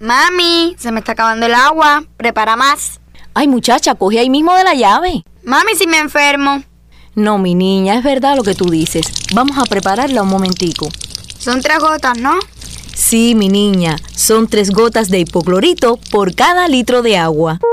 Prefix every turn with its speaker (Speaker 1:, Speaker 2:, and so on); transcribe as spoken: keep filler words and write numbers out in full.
Speaker 1: Mami, se me está acabando el agua. Prepara más.
Speaker 2: Ay, muchacha, coge ahí mismo de la llave.
Speaker 1: Mami, si me enfermo.
Speaker 2: No, mi niña, es verdad lo que tú dices. Vamos a prepararla un momentico.
Speaker 1: Son tres gotas, ¿no?
Speaker 2: Sí, mi niña, son tres gotas de hipoclorito por cada litro de agua.